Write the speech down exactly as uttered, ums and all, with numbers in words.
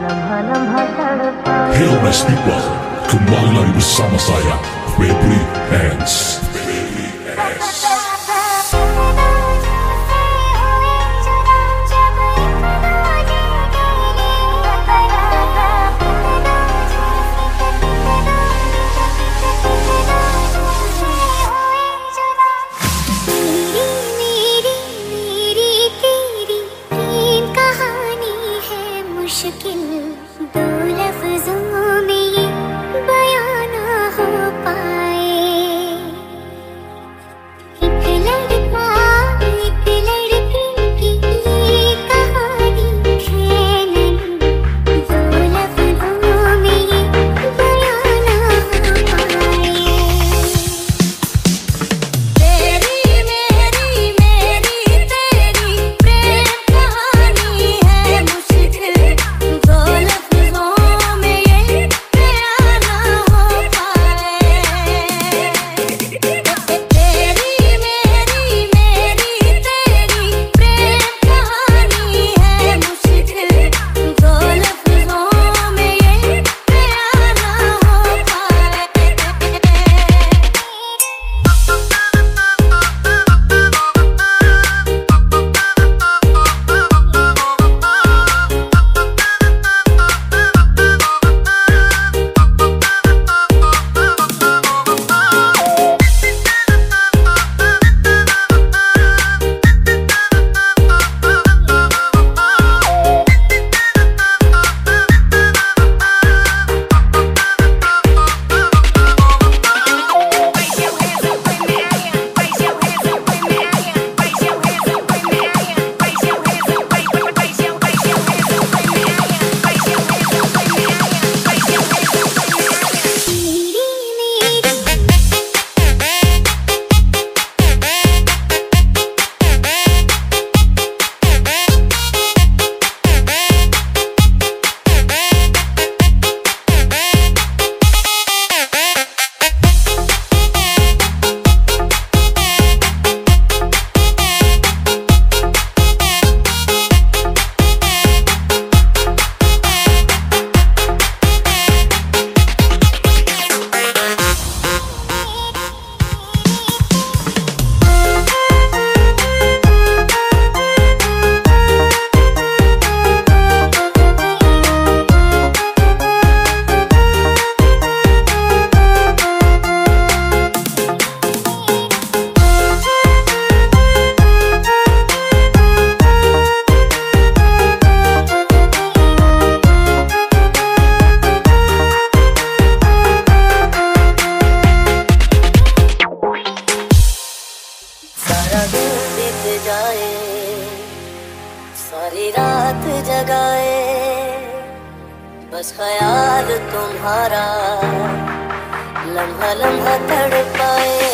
Hello nice people, kembali lagi bersama saya, Febri Hands. दो लफ्जों में ये बयां ना हो पाए। एक लड़का एक लड़की की ये कहानी है नन्ही, दो लफ्जों में ये बयां ना हो पाए। तेरी मेरी मेरी तेरी प्रेम कहानी है मुश्किल, दो लफ्जों में ये बयां ना हो पाए। तेरी मेरी मेरी तेरी प्रेम कहानी है मुश्किल, दो लफ्जों में ये बयां ना हो पाए। सारी रात जगाए बस ख्याल तुम्हारा, लम्हा लम्हा तड़पाए।